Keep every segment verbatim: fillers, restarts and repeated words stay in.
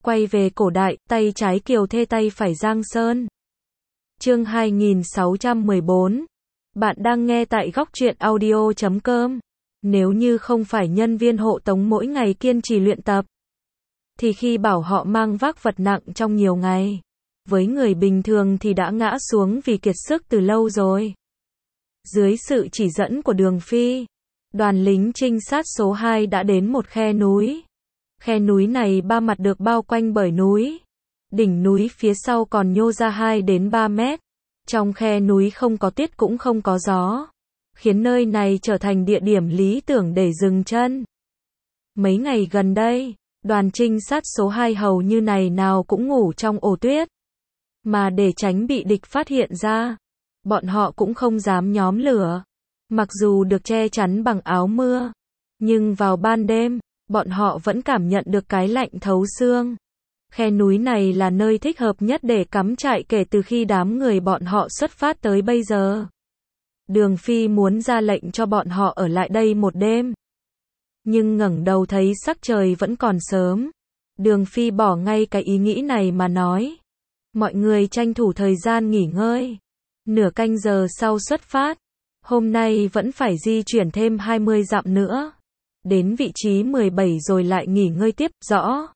Quay về cổ đại, tay trái Kiều Thê tay phải Giang Sơn. Chương hai nghìn sáu trăm mười bốn. Bạn đang nghe tại góc truyện audio chấm com. Nếu như không phải nhân viên hộ tống mỗi ngày kiên trì luyện tập, thì khi bảo họ mang vác vật nặng trong nhiều ngày, với người bình thường thì đã ngã xuống vì kiệt sức từ lâu rồi. Dưới sự chỉ dẫn của Đường Phi, đoàn lính trinh sát số hai đã đến một khe núi. Khe núi này ba mặt được bao quanh bởi núi. Đỉnh núi phía sau còn nhô ra hai đến ba mét. Trong khe núi không có tuyết cũng không có gió, khiến nơi này trở thành địa điểm lý tưởng để dừng chân. Mấy ngày gần đây, đoàn trinh sát số hai hầu như ngày nào cũng ngủ trong ổ tuyết. Mà để tránh bị địch phát hiện ra, bọn họ cũng không dám nhóm lửa. Mặc dù được che chắn bằng áo mưa, nhưng vào ban đêm, bọn họ vẫn cảm nhận được cái lạnh thấu xương. Khe núi này là nơi thích hợp nhất để cắm trại kể từ khi đám người bọn họ xuất phát tới bây giờ. Đường Phi muốn ra lệnh cho bọn họ ở lại đây một đêm. Nhưng ngẩng đầu thấy sắc trời vẫn còn sớm. Đường Phi bỏ ngay cái ý nghĩ này mà nói. Mọi người tranh thủ thời gian nghỉ ngơi. Nửa canh giờ sau xuất phát. Hôm nay vẫn phải di chuyển thêm hai mươi dặm nữa. Đến vị trí mười bảy rồi lại nghỉ ngơi tiếp, rõ.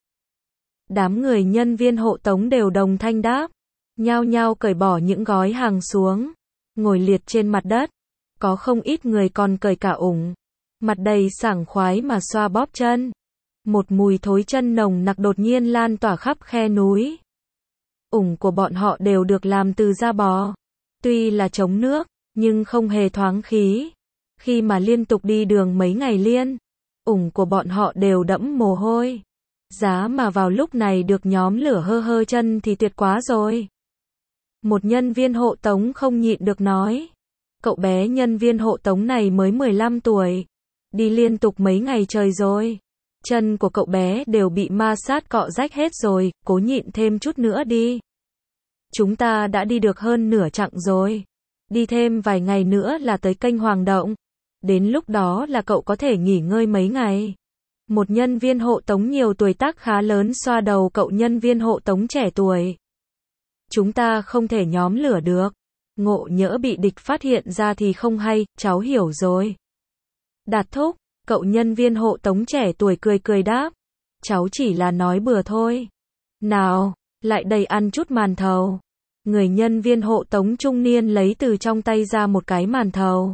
Đám người nhân viên hộ tống đều đồng thanh đáp. Nhao nhao cởi bỏ những gói hàng xuống. Ngồi liệt trên mặt đất. Có không ít người còn cởi cả ủng. Mặt đầy sảng khoái mà xoa bóp chân. Một mùi thối chân nồng nặc đột nhiên lan tỏa khắp khe núi. Ủng của bọn họ đều được làm từ da bò. Tuy là chống nước, nhưng không hề thoáng khí. Khi mà liên tục đi đường mấy ngày liên, ủng của bọn họ đều đẫm mồ hôi. Giá mà vào lúc này được nhóm lửa hơ hơ chân thì tuyệt quá rồi. Một nhân viên hộ tống không nhịn được nói. Cậu bé nhân viên hộ tống này mới mười lăm tuổi. Đi liên tục mấy ngày trời rồi. Chân của cậu bé đều bị ma sát cọ rách hết rồi, cố nhịn thêm chút nữa đi. Chúng ta đã đi được hơn nửa chặng rồi. Đi thêm vài ngày nữa là tới kênh Hoàng Động. Đến lúc đó là cậu có thể nghỉ ngơi mấy ngày. Một nhân viên hộ tống nhiều tuổi tác khá lớn xoa đầu cậu nhân viên hộ tống trẻ tuổi. Chúng ta không thể nhóm lửa được. Ngộ nhỡ bị địch phát hiện ra thì không hay, cháu hiểu rồi. Đạt thúc, cậu nhân viên hộ tống trẻ tuổi cười cười đáp. Cháu chỉ là nói bừa thôi. Nào, lại đây ăn chút màn thầu. Người nhân viên hộ tống trung niên lấy từ trong tay ra một cái màn thầu.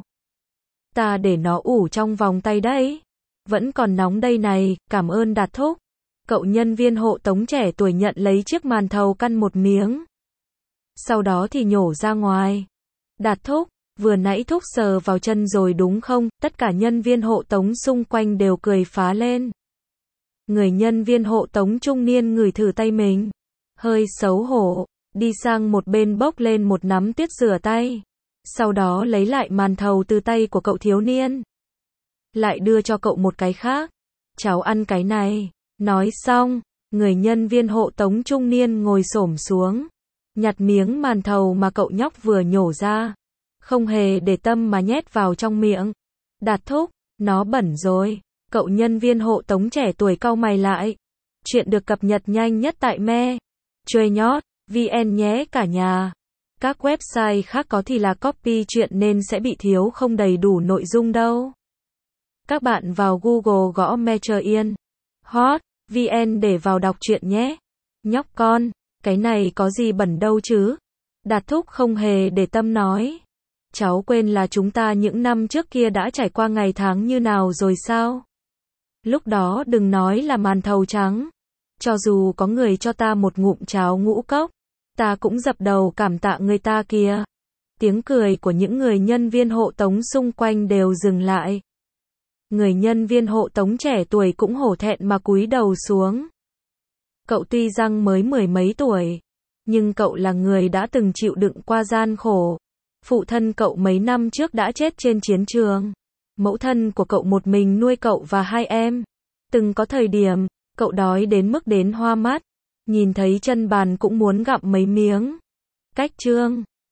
Ta để nó ủ trong vòng tay đấy. Vẫn còn nóng đây này, cảm ơn Đạt thúc. Cậu nhân viên hộ tống trẻ tuổi nhận lấy chiếc màn thầu căn một miếng. Sau đó thì nhổ ra ngoài. Đạt thúc, vừa nãy thúc sờ vào chân rồi đúng không? Tất cả nhân viên hộ tống xung quanh đều cười phá lên. Người nhân viên hộ tống trung niên ngửi thử tay mình. Hơi xấu hổ, đi sang một bên bốc lên một nắm tuyết rửa tay. Sau đó lấy lại màn thầu từ tay của cậu thiếu niên. Lại đưa cho cậu một cái khác. Cháu ăn cái này. Nói xong, người nhân viên hộ tống trung niên ngồi xổm xuống. Nhặt miếng màn thầu mà cậu nhóc vừa nhổ ra. Không hề để tâm mà nhét vào trong miệng. Đạt thúc, nó bẩn rồi. Cậu nhân viên hộ tống trẻ tuổi cau mày lại. Chuyện được cập nhật nhanh nhất tại me. Chơi nhót, vn nhé cả nhà. Các website khác có thì là copy chuyện nên sẽ bị thiếu không đầy đủ nội dung đâu. Các bạn vào Google gõ Metro Yên, Hot, vn để vào đọc truyện nhé. Nhóc con, cái này có gì bẩn đâu chứ? Đạt thúc không hề để tâm nói. Cháu quên là chúng ta những năm trước kia đã trải qua ngày tháng như nào rồi sao? Lúc đó đừng nói là màn thầu trắng. Cho dù có người cho ta một ngụm cháo ngũ cốc, ta cũng dập đầu cảm tạ người ta kìa. Tiếng cười của những người nhân viên hộ tống xung quanh đều dừng lại. Người nhân viên hộ tống trẻ tuổi cũng hổ thẹn mà cúi đầu xuống. Cậu tuy rằng mới mười mấy tuổi, nhưng cậu là người đã từng chịu đựng qua gian khổ. Phụ thân cậu mấy năm trước đã chết trên chiến trường. Mẫu thân của cậu một mình nuôi cậu và hai em. Từng có thời điểm, cậu đói đến mức đến hoa mắt. Nhìn thấy chân bàn cũng muốn gặm mấy miếng. Cách chương